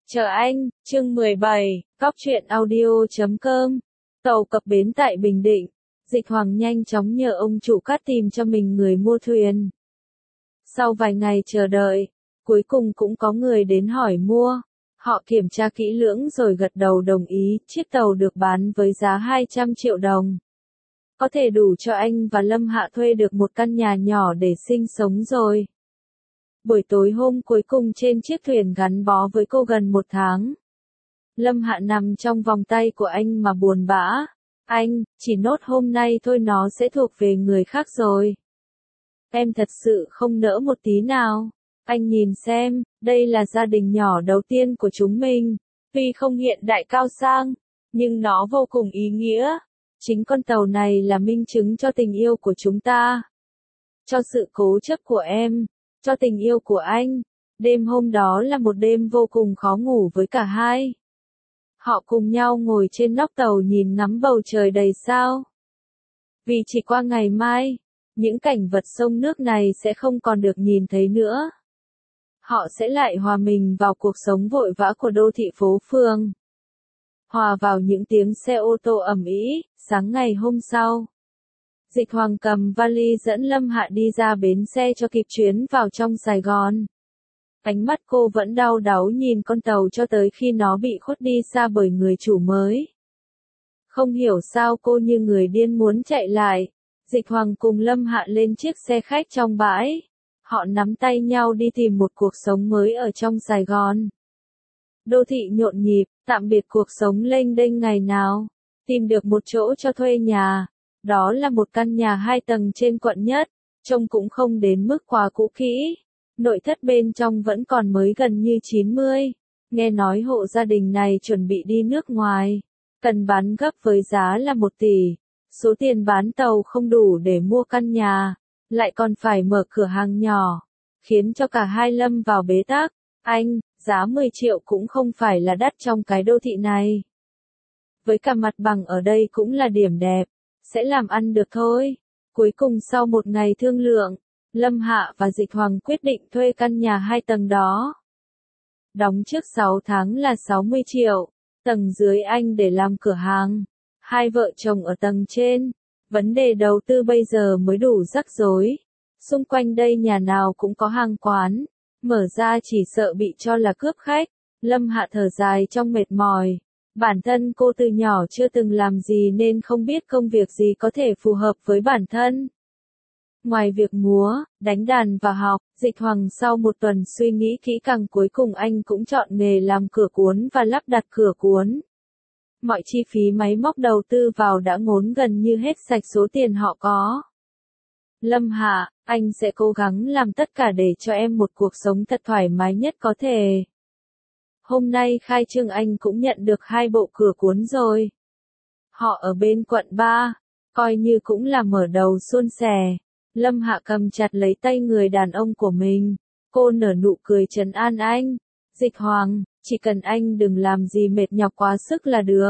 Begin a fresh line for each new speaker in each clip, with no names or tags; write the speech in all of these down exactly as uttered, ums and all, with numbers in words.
Chờ anh, chương mười bảy, cóc truyện audio chấm com. Tàu cập bến tại Bình Định, Dịch Hoàng nhanh chóng nhờ ông chủ cát tìm cho mình người mua thuyền. Sau vài ngày chờ đợi, cuối cùng cũng có người đến hỏi mua. Họ kiểm tra kỹ lưỡng rồi gật đầu đồng ý, chiếc tàu được bán với giá hai trăm triệu đồng. Có thể đủ cho anh và Lâm Hạ thuê được một căn nhà nhỏ để sinh sống rồi. Buổi tối hôm cuối cùng trên chiếc thuyền gắn bó với cô gần một tháng. Lâm Hạ nằm trong vòng tay của anh mà buồn bã. Anh, chỉ nốt hôm nay thôi nó sẽ thuộc về người khác rồi. Em thật sự không nỡ một tí nào. Anh nhìn xem, đây là gia đình nhỏ đầu tiên của chúng mình. Tuy không hiện đại cao sang, nhưng nó vô cùng ý nghĩa. Chính con tàu này là minh chứng cho tình yêu của chúng ta. Cho sự cố chấp của em. Cho tình yêu của anh. Đêm hôm đó là một đêm vô cùng khó ngủ với cả hai. Họ cùng nhau ngồi trên nóc tàu nhìn ngắm bầu trời đầy sao. Vì chỉ qua ngày mai, những cảnh vật sông nước này sẽ không còn được nhìn thấy nữa. Họ sẽ lại hòa mình vào cuộc sống vội vã của đô thị phố phường. Hòa vào những tiếng xe ô tô ầm ĩ. Sáng ngày hôm sau, Dịch Hoàng cầm vali dẫn Lâm Hạ đi ra bến xe cho kịp chuyến vào trong Sài Gòn. Ánh mắt cô vẫn đau đáu nhìn con tàu cho tới khi nó bị khuất đi xa bởi người chủ mới. Không hiểu sao cô như người điên muốn chạy lại. Dịch Hoàng cùng Lâm Hạ lên chiếc xe khách trong bãi. Họ nắm tay nhau đi tìm một cuộc sống mới ở trong Sài Gòn. Đô thị nhộn nhịp, tạm biệt cuộc sống lênh đênh ngày nào. Tìm được một chỗ cho thuê nhà. Đó là một căn nhà hai tầng trên quận Nhất, trông cũng không đến mức quá cũ kỹ. Nội thất bên trong vẫn còn mới gần như chín mươi. Nghe nói hộ gia đình này chuẩn bị đi nước ngoài. Cần bán gấp với giá là một tỷ. Số tiền bán tàu không đủ để mua căn nhà. Lại còn phải mở cửa hàng nhỏ. Khiến cho cả hai lâm vào bế tắc. Anh, giá mười triệu cũng không phải là đắt trong cái đô thị này. Với cả mặt bằng ở đây cũng là điểm đẹp. Sẽ làm ăn được thôi. Cuối cùng sau một ngày thương lượng, Lâm Hạ và Dịch Hoàng quyết định thuê căn nhà hai tầng đó. Đóng trước sáu tháng là sáu mươi triệu, tầng dưới anh để làm cửa hàng. Hai vợ chồng ở tầng trên. Vấn đề đầu tư bây giờ mới đủ rắc rối. Xung quanh đây nhà nào cũng có hàng quán. Mở ra chỉ sợ bị cho là cướp khách. Lâm Hạ thở dài trong mệt mỏi. Bản thân cô từ nhỏ chưa từng làm gì nên không biết công việc gì có thể phù hợp với bản thân. Ngoài việc múa, đánh đàn và học, Dịch Hoàng sau một tuần suy nghĩ kỹ càng cuối cùng anh cũng chọn nghề làm cửa cuốn và lắp đặt cửa cuốn. Mọi chi phí máy móc đầu tư vào đã ngốn gần như hết sạch số tiền họ có. Lâm Hạ, anh sẽ cố gắng làm tất cả để cho em một cuộc sống thật thoải mái nhất có thể. Hôm nay khai trương anh cũng nhận được hai bộ cửa cuốn rồi. Họ ở bên quận ba, coi như cũng là mở đầu suôn sẻ. Lâm Hạ cầm chặt lấy tay người đàn ông của mình. Cô nở nụ cười trấn an anh. Dịch Hoàng, chỉ cần anh đừng làm gì mệt nhọc quá sức là được.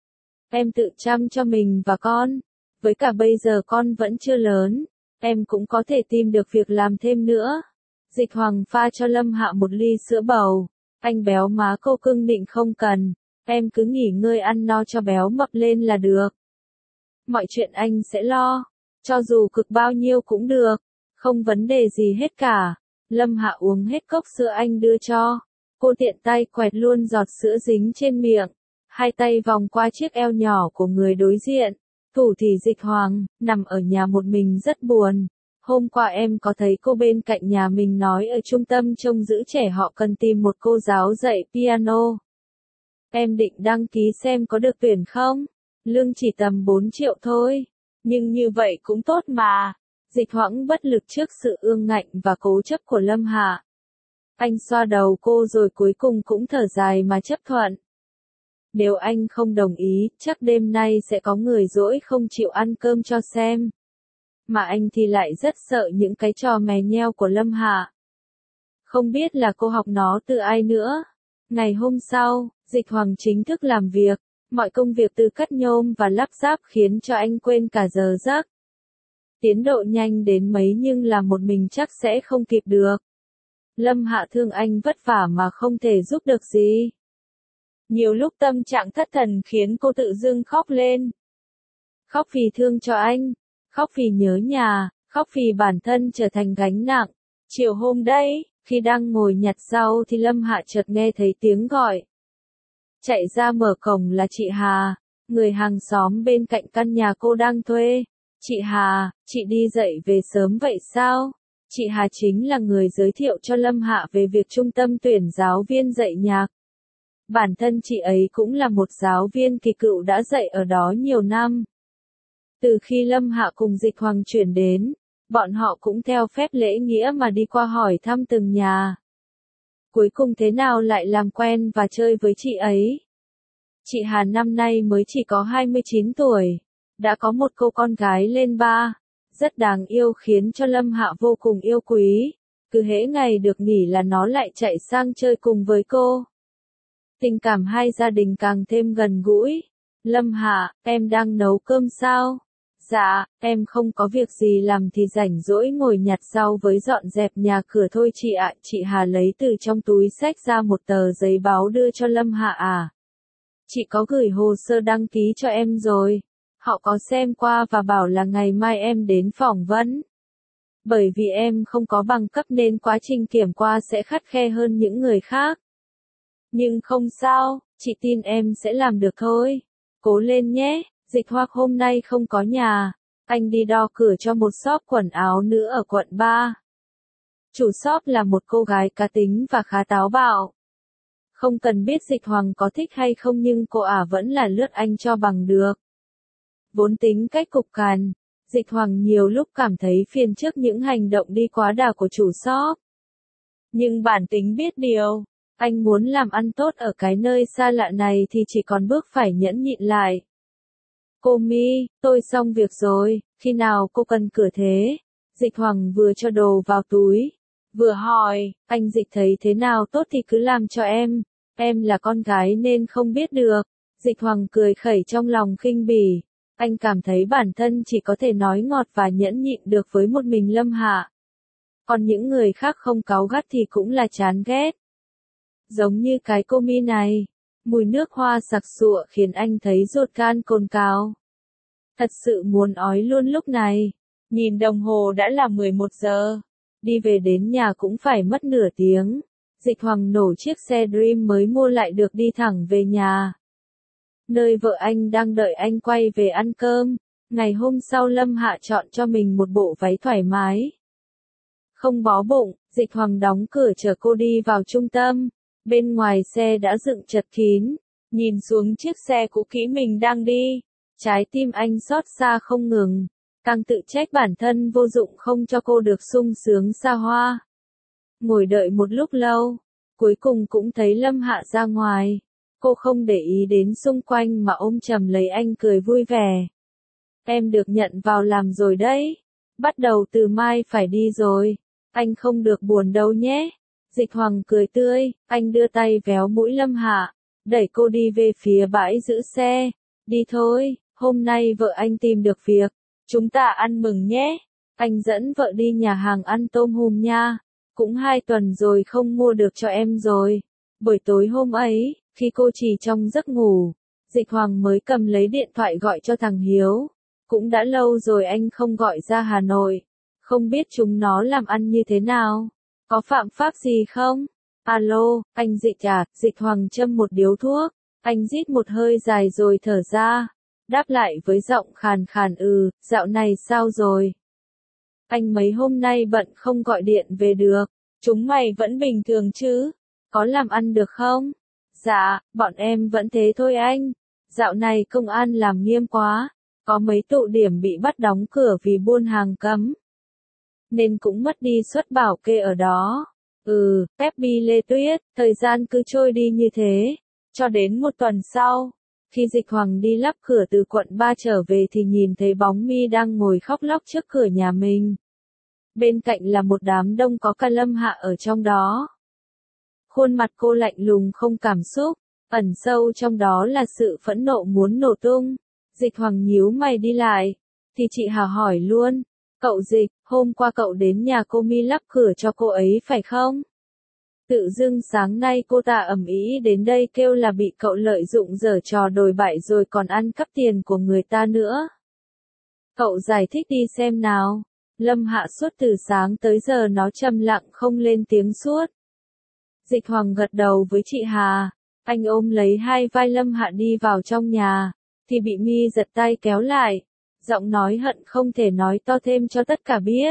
Em tự chăm cho mình và con. Với cả bây giờ con vẫn chưa lớn. Em cũng có thể tìm được việc làm thêm nữa. Dịch Hoàng pha cho Lâm Hạ một ly sữa bầu. Anh béo má cô cưng định không cần. Em cứ nghỉ ngơi ăn no cho béo mập lên là được. Mọi chuyện anh sẽ lo. Cho dù cực bao nhiêu cũng được. Không vấn đề gì hết cả. Lâm Hạ uống hết cốc sữa anh đưa cho. Cô tiện tay quẹt luôn giọt sữa dính trên miệng. Hai tay vòng qua chiếc eo nhỏ của người đối diện. Thủ thì Dịch Hoàng, nằm ở nhà một mình rất buồn. Hôm qua em có thấy cô bên cạnh nhà mình nói ở trung tâm trông giữ trẻ họ cần tìm một cô giáo dạy piano. Em định đăng ký xem có được tuyển không? Lương chỉ tầm bốn triệu thôi. Nhưng như vậy cũng tốt mà. Dịch Hoàng bất lực trước sự ương ngạnh và cố chấp của Lâm Hạ. Anh xoa đầu cô rồi cuối cùng cũng thở dài mà chấp thuận. Nếu anh không đồng ý, chắc đêm nay sẽ có người dỗi không chịu ăn cơm cho xem. Mà anh thì lại rất sợ những cái trò mè nheo của Lâm Hạ. Không biết là cô học nó từ ai nữa. Ngày hôm sau, Dịch Hoàng chính thức làm việc. Mọi công việc từ cắt nhôm và lắp ráp khiến cho anh quên cả giờ giấc. Tiến độ nhanh đến mấy nhưng là một mình chắc sẽ không kịp được. Lâm Hạ thương anh vất vả mà không thể giúp được gì. Nhiều lúc tâm trạng thất thần khiến cô tự dưng khóc lên. Khóc vì thương cho anh, khóc vì nhớ nhà, khóc vì bản thân trở thành gánh nặng. Chiều hôm đấy, khi đang ngồi nhặt rau thì Lâm Hạ chợt nghe thấy tiếng gọi. Chạy ra mở cổng là chị Hà, người hàng xóm bên cạnh căn nhà cô đang thuê. Chị Hà, chị đi dậy về sớm vậy sao? Chị Hà chính là người giới thiệu cho Lâm Hạ về việc trung tâm tuyển giáo viên dạy nhạc. Bản thân chị ấy cũng là một giáo viên kỳ cựu đã dạy ở đó nhiều năm. Từ khi Lâm Hạ cùng Dịch Hoàng chuyển đến, bọn họ cũng theo phép lễ nghĩa mà đi qua hỏi thăm từng nhà. Cuối cùng thế nào lại làm quen và chơi với chị ấy? Chị Hà năm nay mới chỉ có hai mươi chín tuổi, đã có một cô con gái lên ba, rất đáng yêu khiến cho Lâm Hạ vô cùng yêu quý. Cứ hễ ngày được nghỉ là nó lại chạy sang chơi cùng với cô. Tình cảm hai gia đình càng thêm gần gũi. Lâm Hạ, em đang nấu cơm sao? Dạ, em không có việc gì làm thì rảnh rỗi ngồi nhặt rau với dọn dẹp nhà cửa thôi chị ạ. Chị Hà lấy từ trong túi xách ra một tờ giấy báo đưa cho Lâm Hạ à. Chị có gửi hồ sơ đăng ký cho em rồi. Họ có xem qua và bảo là ngày mai em đến phỏng vấn. Bởi vì em không có bằng cấp nên quá trình kiểm qua sẽ khắt khe hơn những người khác. Nhưng không sao, chị tin em sẽ làm được thôi. Cố lên nhé. Dịch Hoặc hôm nay không có nhà, anh đi đo cửa cho một shop quần áo nữ ở quận ba. Chủ shop là một cô gái cá tính và khá táo bạo. Không cần biết Dịch Hoàng có thích hay không nhưng cô ả vẫn là lướt anh cho bằng được. Vốn tính cách cục cằn, Dịch Hoàng nhiều lúc cảm thấy phiền trước những hành động đi quá đà của chủ shop. Nhưng bản tính biết điều, anh muốn làm ăn tốt ở cái nơi xa lạ này thì chỉ còn bước phải nhẫn nhịn lại. Cô Mi, tôi xong việc rồi, khi nào cô cần cửa thế? Dịch Hoàng vừa cho đồ vào túi, vừa hỏi, anh Dịch thấy thế nào tốt thì cứ làm cho em, em là con gái nên không biết được. Dịch Hoàng cười khẩy trong lòng khinh bỉ, anh cảm thấy bản thân chỉ có thể nói ngọt và nhẫn nhịn được với một mình Lâm Hạ. Còn những người khác không cáu gắt thì cũng là chán ghét. Giống như cái cô Mi này. Mùi nước hoa sặc sụa khiến anh thấy ruột gan cồn cào. Thật sự muốn ói luôn lúc này. Nhìn đồng hồ đã là mười một giờ. Đi về đến nhà cũng phải mất nửa tiếng. Dịch Hoàng nổ chiếc xe Dream mới mua lại được đi thẳng về nhà. Nơi vợ anh đang đợi anh quay về ăn cơm. Ngày hôm sau Lâm Hạ chọn cho mình một bộ váy thoải mái. Không bó bụng, Dịch Hoàng đóng cửa chờ cô đi vào trung tâm. Bên ngoài xe đã dựng chật kín, nhìn xuống chiếc xe cũ kỹ mình đang đi, trái tim anh xót xa không ngừng, càng tự trách bản thân vô dụng không cho cô được sung sướng xa hoa. Ngồi đợi một lúc lâu, cuối cùng cũng thấy Lâm Hạ ra ngoài, cô không để ý đến xung quanh mà ôm chầm lấy anh cười vui vẻ. Em được nhận vào làm rồi đấy, bắt đầu từ mai phải đi rồi, anh không được buồn đâu nhé. Dịch Hoàng cười tươi, anh đưa tay véo mũi Lâm Hạ, đẩy cô đi về phía bãi giữ xe. Đi thôi, hôm nay vợ anh tìm được việc, chúng ta ăn mừng nhé. Anh dẫn vợ đi nhà hàng ăn tôm hùm nha, cũng hai tuần rồi không mua được cho em rồi. Buổi tối hôm ấy, khi cô chỉ trong giấc ngủ, Dịch Hoàng mới cầm lấy điện thoại gọi cho thằng Hiếu. Cũng đã lâu rồi anh không gọi ra Hà Nội, không biết chúng nó làm ăn như thế nào. Có phạm pháp gì không? Alo, anh Dịch à, Dịch Hoàng châm một điếu thuốc, anh rít một hơi dài rồi thở ra, đáp lại với giọng khàn khàn ừ, dạo này sao rồi? Anh mấy hôm nay bận không gọi điện về được, chúng mày vẫn bình thường chứ? Có làm ăn được không? Dạ, bọn em vẫn thế thôi anh, dạo này công an làm nghiêm quá, có mấy tụ điểm bị bắt đóng cửa vì buôn hàng cấm. Nên cũng mất đi suất bảo kê ở đó. Ừ, Peppy Lê Tuyết, thời gian cứ trôi đi như thế. Cho đến một tuần sau, khi Dịch Hoàng đi lắp cửa từ quận ba trở về thì nhìn thấy bóng Mi đang ngồi khóc lóc trước cửa nhà mình. Bên cạnh là một đám đông có cả Lâm Hạ ở trong đó. Khuôn mặt cô lạnh lùng không cảm xúc, ẩn sâu trong đó là sự phẫn nộ muốn nổ tung. Dịch Hoàng nhíu mày đi lại, thì chị Hà hỏi luôn. Cậu Dịch, hôm qua cậu đến nhà cô Mi lắp cửa cho cô ấy phải không? Tự dưng sáng nay cô ta ầm ĩ đến đây kêu là bị cậu lợi dụng giở trò đồi bại rồi còn ăn cắp tiền của người ta nữa. Cậu giải thích đi xem nào. Lâm Hạ suốt từ sáng tới giờ nó trầm lặng không lên tiếng suốt. Dịch Hoàng gật đầu với chị Hà. Anh ôm lấy hai vai Lâm Hạ đi vào trong nhà, thì bị Mi giật tay kéo lại. Giọng nói hận không thể nói to thêm cho tất cả biết.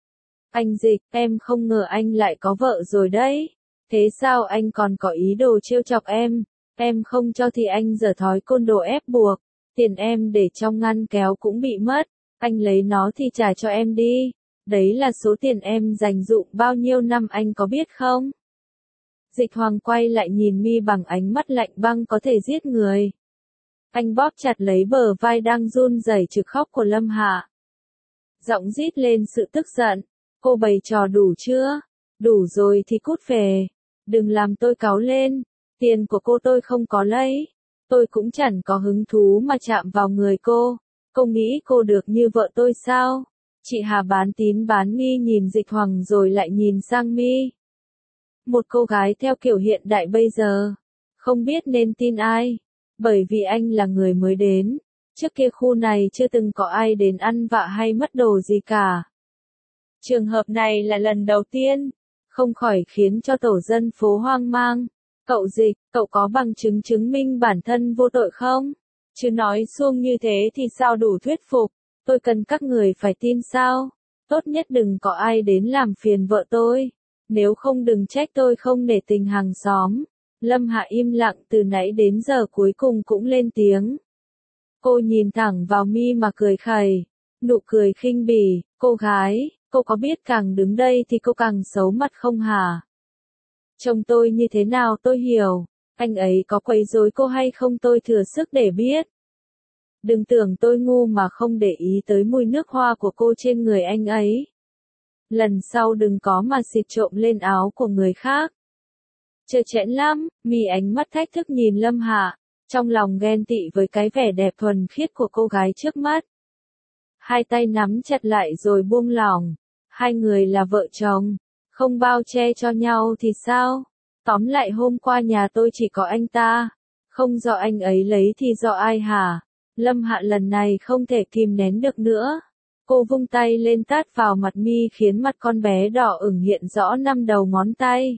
Anh Dịch, em không ngờ anh lại có vợ rồi đấy. Thế sao anh còn có ý đồ trêu chọc em? Em không cho thì anh giở thói côn đồ ép buộc. Tiền em để trong ngăn kéo cũng bị mất. Anh lấy nó thì trả cho em đi. Đấy là số tiền em dành dụm bao nhiêu năm anh có biết không? Dịch Hoàng quay lại nhìn Mi bằng ánh mắt lạnh băng có thể giết người. Anh bóp chặt lấy bờ vai đang run rẩy trực khóc của Lâm Hạ. Giọng rít lên sự tức giận. Cô bày trò đủ chưa? Đủ rồi thì cút về. Đừng làm tôi cáu lên. Tiền của cô tôi không có lấy. Tôi cũng chẳng có hứng thú mà chạm vào người cô. Cô nghĩ cô được như vợ tôi sao? Chị Hà bán tín bán nghi nhìn Dịch Hoàng rồi lại nhìn sang Mi. Một cô gái theo kiểu hiện đại bây giờ. Không biết nên tin ai. Bởi vì anh là người mới đến. Trước kia khu này chưa từng có ai đến ăn vạ hay mất đồ gì cả. Trường hợp này là lần đầu tiên. Không khỏi khiến cho tổ dân phố hoang mang. Cậu Dịch, cậu có bằng chứng chứng minh bản thân vô tội không? Chứ nói suông như thế thì sao đủ thuyết phục? Tôi cần các người phải tin sao? Tốt nhất đừng có ai đến làm phiền vợ tôi. Nếu không đừng trách tôi không nể tình hàng xóm. Lâm Hạ im lặng từ nãy đến giờ cuối cùng cũng lên tiếng. Cô nhìn thẳng vào Mi mà cười khẩy. Nụ cười khinh bỉ. Cô gái, cô có biết càng đứng đây thì cô càng xấu mặt không hả? Chồng tôi như thế nào tôi hiểu. Anh ấy có quấy rối cô hay không tôi thừa sức để biết. Đừng tưởng tôi ngu mà không để ý tới mùi nước hoa của cô trên người anh ấy. Lần sau đừng có mà xịt trộm lên áo của người khác. Trơ trẽn lắm, Mi ánh mắt thách thức nhìn Lâm Hạ, trong lòng ghen tị với cái vẻ đẹp thuần khiết của cô gái trước mắt. Hai tay nắm chặt lại rồi buông lỏng. Hai người là vợ chồng, không bao che cho nhau thì sao? Tóm lại hôm qua nhà tôi chỉ có anh ta. Không do anh ấy lấy thì do ai hả? Lâm Hạ lần này không thể kìm nén được nữa. Cô vung tay lên tát vào mặt Mi khiến mặt con bé đỏ ửng hiện rõ năm đầu ngón tay.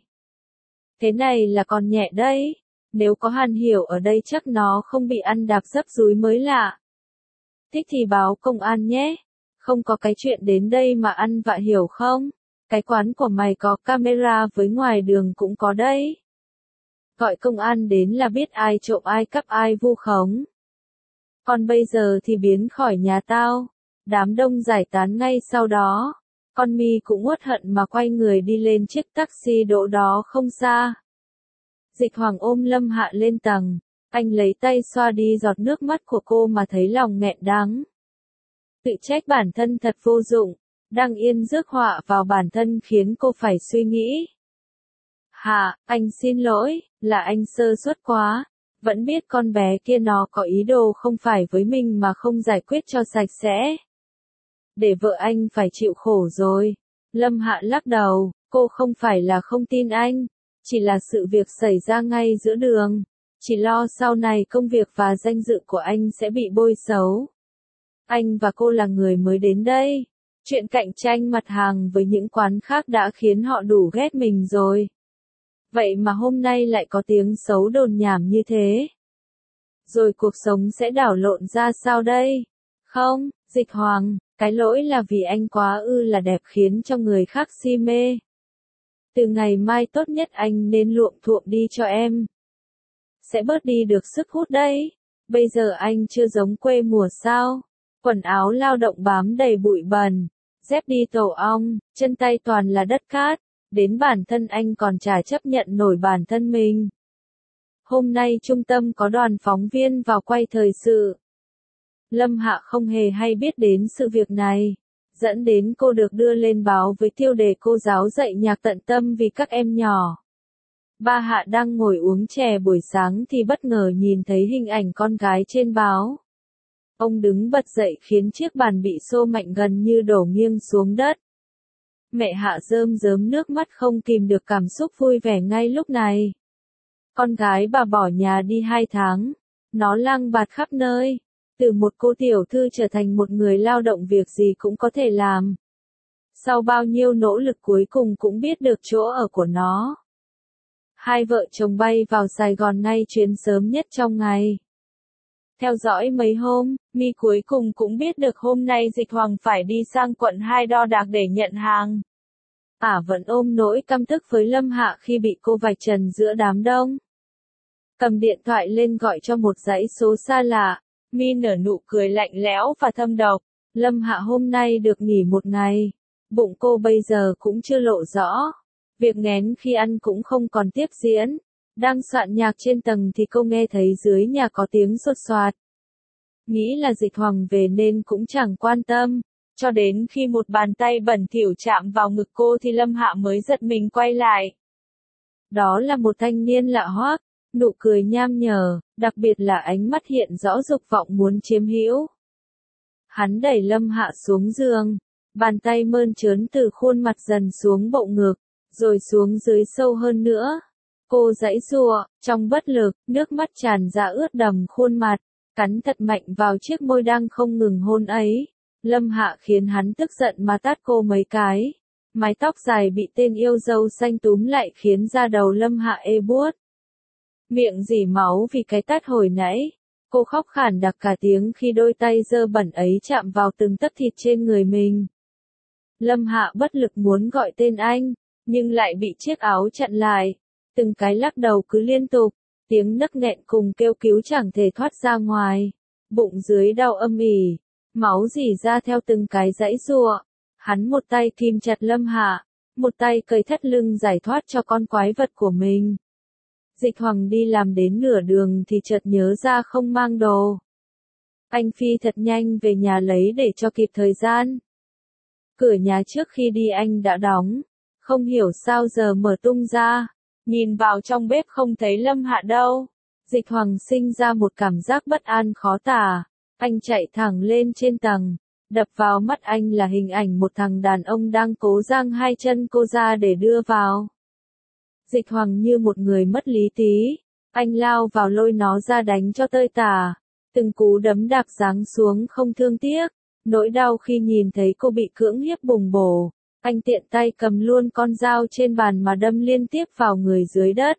Thế này là còn nhẹ đấy. Nếu có Hàn Hiểu ở đây chắc nó không bị ăn đạp dấp dúi mới lạ. Thích thì báo công an nhé. Không có cái chuyện đến đây mà ăn vạ hiểu không? Cái quán của mày có camera với ngoài đường cũng có đấy. Gọi công an đến là biết ai trộm ai cắp ai vu khống. Còn bây giờ thì biến khỏi nhà tao. Đám đông giải tán ngay sau đó. Con Mi cũng uất hận mà quay người đi lên chiếc taxi đỗ đó không xa. Dịch Hoàng ôm Lâm Hạ lên tầng. Anh lấy tay xoa đi giọt nước mắt của cô mà thấy lòng nghẹn đắng. Tự trách bản thân thật vô dụng. Đang yên rước họa vào bản thân khiến cô phải suy nghĩ. Hà, anh xin lỗi, là anh sơ suất quá. Vẫn biết con bé kia nó có ý đồ không phải với mình mà không giải quyết cho sạch sẽ. Để vợ anh phải chịu khổ rồi. Lâm Hạ lắc đầu, cô không phải là không tin anh. Chỉ là sự việc xảy ra ngay giữa đường. Chỉ lo sau này công việc và danh dự của anh sẽ bị bôi xấu. Anh và cô là người mới đến đây. Chuyện cạnh tranh mặt hàng với những quán khác đã khiến họ đủ ghét mình rồi. Vậy mà hôm nay lại có tiếng xấu đồn nhảm như thế. Rồi cuộc sống sẽ đảo lộn ra sao đây? Không, Dịch Hoàng, cái lỗi là vì anh quá ư là đẹp khiến cho người khác si mê. Từ ngày mai tốt nhất anh nên luộm thuộm đi cho em. Sẽ bớt đi được sức hút đấy. Bây giờ anh chưa giống quê mùa sao? Quần áo lao động bám đầy bụi bẩn, dép đi tổ ong, chân tay toàn là đất cát, đến bản thân anh còn chả chấp nhận nổi bản thân mình. Hôm nay trung tâm có đoàn phóng viên vào quay thời sự. Lâm Hạ không hề hay biết đến sự việc này, dẫn đến cô được đưa lên báo với tiêu đề cô giáo dạy nhạc tận tâm vì các em nhỏ. Ba Hạ đang ngồi uống chè buổi sáng thì bất ngờ nhìn thấy hình ảnh con gái trên báo. Ông đứng bật dậy khiến chiếc bàn bị xô mạnh gần như đổ nghiêng xuống đất. Mẹ Hạ rơm rớm nước mắt không kìm được cảm xúc vui vẻ ngay lúc này. Con gái bà bỏ nhà đi hai tháng, nó lang bạt khắp nơi, từ một cô tiểu thư trở thành một người lao động việc gì cũng có thể làm. Sau bao nhiêu nỗ lực cuối cùng cũng biết được chỗ ở của nó. Hai vợ chồng bay vào Sài Gòn ngay chuyến sớm nhất trong ngày. Theo dõi mấy hôm, My cuối cùng cũng biết được hôm nay Dịch Hoàng phải đi sang quận hai đo đạc để nhận hàng. Ả vẫn ôm nỗi căm tức với Lâm Hạ khi bị cô vạch trần giữa đám đông. Cầm điện thoại lên gọi cho một dãy số xa lạ, My nở nụ cười lạnh lẽo và thâm độc. Lâm Hạ hôm nay được nghỉ một ngày, bụng cô bây giờ cũng chưa lộ rõ. Việc nghén khi ăn cũng không còn tiếp diễn. Đang soạn nhạc trên tầng thì cô nghe thấy dưới nhà có tiếng sột soạt. Nghĩ là Dịch Hoàng về nên cũng chẳng quan tâm. Cho đến khi một bàn tay bẩn thỉu chạm vào ngực cô thì Lâm Hạ mới giật mình quay lại. Đó là một thanh niên lạ hoắc, nụ cười nham nhở, đặc biệt là ánh mắt hiện rõ dục vọng muốn chiếm hữu. Hắn đẩy Lâm Hạ xuống giường, bàn tay mơn trớn từ khuôn mặt dần xuống bộ ngực, rồi xuống dưới sâu hơn nữa. Cô giãy giụa, trong bất lực, nước mắt tràn ra ướt đầm khuôn mặt, cắn thật mạnh vào chiếc môi đang không ngừng hôn ấy. Lâm Hạ khiến hắn tức giận mà tát cô mấy cái. Mái tóc dài bị tên yêu dâu xanh túm lại khiến da đầu Lâm Hạ ê buốt. Miệng rỉ máu vì cái tát hồi nãy. Cô khóc khản đặc cả tiếng khi đôi tay dơ bẩn ấy chạm vào từng tấc thịt trên người mình. Lâm Hạ bất lực muốn gọi tên anh, nhưng lại bị chiếc áo chặn lại. Từng cái lắc đầu cứ liên tục, tiếng nấc nghẹn cùng kêu cứu chẳng thể thoát ra ngoài. Bụng dưới đau âm ỉ, máu rỉ ra theo từng cái giãy giụa. Hắn một tay kìm chặt Lâm Hạ, một tay cởi thắt lưng giải thoát cho con quái vật của mình. Dịch Hoàng đi làm đến nửa đường thì chợt nhớ ra không mang đồ. Anh phi thật nhanh về nhà lấy để cho kịp thời gian. Cửa nhà trước khi đi anh đã đóng, không hiểu sao giờ mở tung ra. Nhìn vào trong bếp không thấy Lâm Hạ đâu. Dịch Hoàng sinh ra một cảm giác bất an khó tả. Anh chạy thẳng lên trên tầng. Đập vào mắt anh là hình ảnh một thằng đàn ông đang cố giang hai chân cô ra để đưa vào. Dịch Hoàng như một người mất lý trí. Anh lao vào lôi nó ra đánh cho tơi tả. Từng cú đấm đạp giáng xuống không thương tiếc. Nỗi đau khi nhìn thấy cô bị cưỡng hiếp bùng bổ. Anh tiện tay cầm luôn con dao trên bàn mà đâm liên tiếp vào người dưới đất.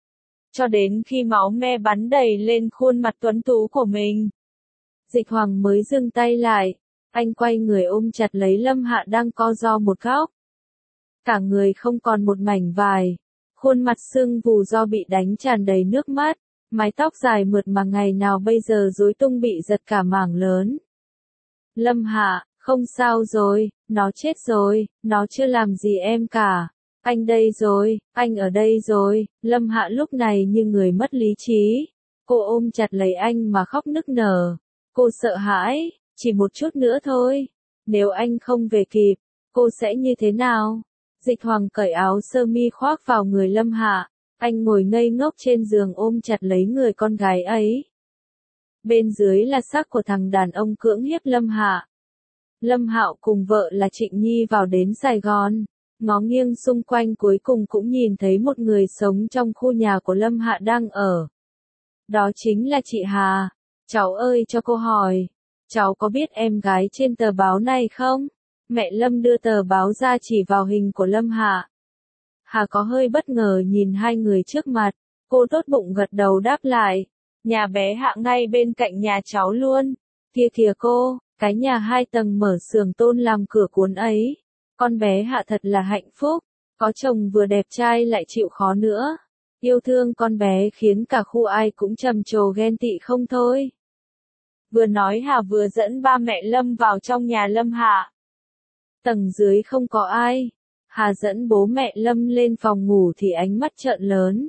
Cho đến khi máu me bắn đầy lên khuôn mặt tuấn tú của mình. Dịch Hoàng mới dừng tay lại. Anh quay người ôm chặt lấy Lâm Hạ đang co ro một góc. Cả người không còn một mảnh vải. Khuôn mặt sưng vù do bị đánh tràn đầy nước mắt. Mái tóc dài mượt mà ngày nào bây giờ rối tung bị giật cả mảng lớn. Lâm Hạ, không sao rồi, nó chết rồi, nó chưa làm gì em cả. Anh đây rồi, anh ở đây rồi. Lâm Hạ lúc này như người mất lý trí. Cô ôm chặt lấy anh mà khóc nức nở. Cô sợ hãi, chỉ một chút nữa thôi. Nếu anh không về kịp, cô sẽ như thế nào? Dịch Hoàng cởi áo sơ mi khoác vào người Lâm Hạ. Anh ngồi ngây ngốc trên giường ôm chặt lấy người con gái ấy. Bên dưới là xác của thằng đàn ông cưỡng hiếp Lâm Hạ. Lâm Hạo cùng vợ là Trịnh Nhi vào đến Sài Gòn. Ngó nghiêng xung quanh cuối cùng cũng nhìn thấy một người sống trong khu nhà của Lâm Hạ đang ở. Đó chính là chị Hà. Cháu ơi cho cô hỏi. Cháu có biết em gái trên tờ báo này không? Mẹ Lâm đưa tờ báo ra chỉ vào hình của Lâm Hạ. Hà có hơi bất ngờ nhìn hai người trước mặt. Cô tốt bụng gật đầu đáp lại. Nhà bé Hạ ngay bên cạnh nhà cháu luôn. Kia kìa cô, cái nhà hai tầng mở xưởng tôn làm cửa cuốn ấy. Con bé Hạ thật là hạnh phúc. Có chồng vừa đẹp trai lại chịu khó nữa. Yêu thương con bé khiến cả khu ai cũng trầm trồ ghen tị không thôi. Vừa nói Hà vừa dẫn ba mẹ Lâm vào trong nhà Lâm Hạ. Tầng dưới không có ai. Hà dẫn bố mẹ Lâm lên phòng ngủ thì ánh mắt trợn lớn.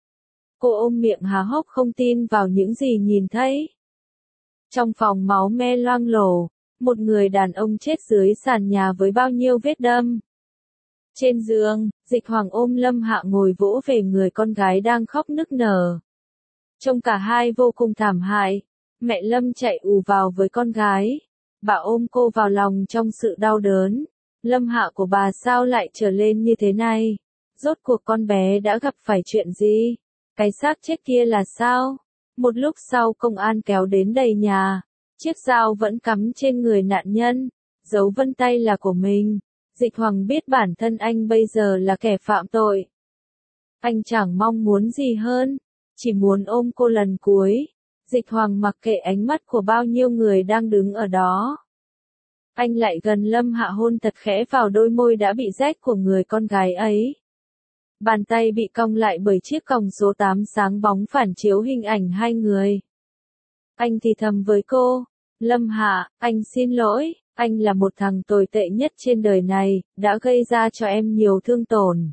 Cô ôm miệng há hốc không tin vào những gì nhìn thấy. Trong phòng máu me loang lổ, một người đàn ông chết dưới sàn nhà với bao nhiêu vết đâm. Trên giường, Dịch Hoàng ôm Lâm Hạ ngồi vỗ về người con gái đang khóc nức nở. Trông cả hai vô cùng thảm hại. Mẹ Lâm chạy ù vào với con gái. Bà ôm cô vào lòng trong sự đau đớn. Lâm Hạ của bà sao lại trở lên như thế này? Rốt cuộc con bé đã gặp phải chuyện gì? Cái xác chết kia là sao? Một lúc sau công an kéo đến đầy nhà. Chiếc dao vẫn cắm trên người nạn nhân. Dấu vân tay là của mình. Dịch Hoàng biết bản thân anh bây giờ là kẻ phạm tội. Anh chẳng mong muốn gì hơn. Chỉ muốn ôm cô lần cuối. Dịch Hoàng mặc kệ ánh mắt của bao nhiêu người đang đứng ở đó. Anh lại gần Lâm Hạ hôn thật khẽ vào đôi môi đã bị rách của người con gái ấy. Bàn tay bị cong lại bởi chiếc còng số tám sáng bóng phản chiếu hình ảnh hai người. Anh thì thầm với cô, Lâm Hạ, anh xin lỗi, anh là một thằng tồi tệ nhất trên đời này, đã gây ra cho em nhiều thương tổn.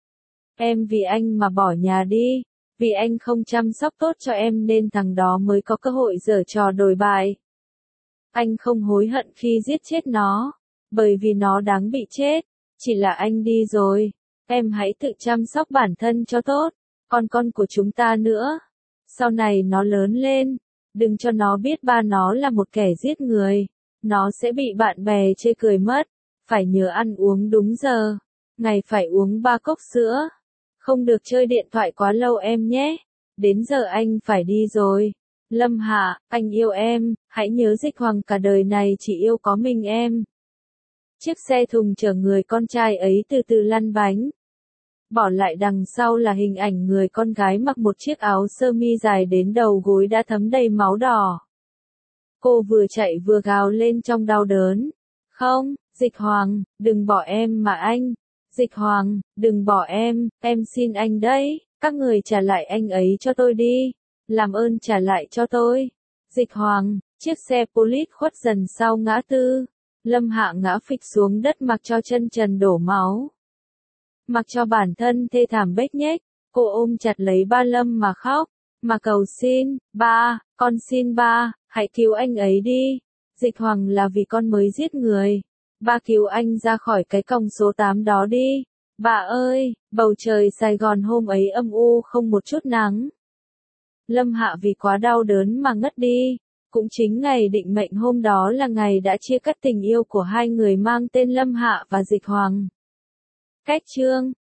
Em vì anh mà bỏ nhà đi, vì anh không chăm sóc tốt cho em nên thằng đó mới có cơ hội giở trò đồi bại. Anh không hối hận khi giết chết nó, bởi vì nó đáng bị chết, chỉ là anh đi rồi. Em hãy tự chăm sóc bản thân cho tốt, còn con của chúng ta nữa. Sau này nó lớn lên, đừng cho nó biết ba nó là một kẻ giết người, nó sẽ bị bạn bè chê cười mất. Phải nhớ ăn uống đúng giờ, ngày phải uống ba cốc sữa. Không được chơi điện thoại quá lâu em nhé, đến giờ anh phải đi rồi. Lâm Hạ, anh yêu em, hãy nhớ Dịch Hoàng cả đời này chỉ yêu có mình em. Chiếc xe thùng chở người con trai ấy từ từ lăn bánh. Bỏ lại đằng sau là hình ảnh người con gái mặc một chiếc áo sơ mi dài đến đầu gối đã thấm đầy máu đỏ. Cô vừa chạy vừa gào lên trong đau đớn. Không, Dịch Hoàng, đừng bỏ em mà anh. Dịch Hoàng, đừng bỏ em, em xin anh đấy, các người trả lại anh ấy cho tôi đi. Làm ơn trả lại cho tôi. Dịch Hoàng, chiếc xe police khuất dần sau ngã tư. Lâm Hạ ngã phịch xuống đất mặc cho chân trần đổ máu. Mặc cho bản thân thê thảm bếch nhếch, cô ôm chặt lấy ba Lâm mà khóc, mà cầu xin, ba, con xin ba, hãy cứu anh ấy đi. Dịch Hoàng là vì con mới giết người. Ba cứu anh ra khỏi cái còng số tám đó đi. Bà ơi, bầu trời Sài Gòn hôm ấy âm u không một chút nắng. Lâm Hạ vì quá đau đớn mà ngất đi. Cũng chính ngày định mệnh hôm đó là ngày đã chia cắt tình yêu của hai người mang tên Lâm Hạ và Dịch Hoàng. Cách chương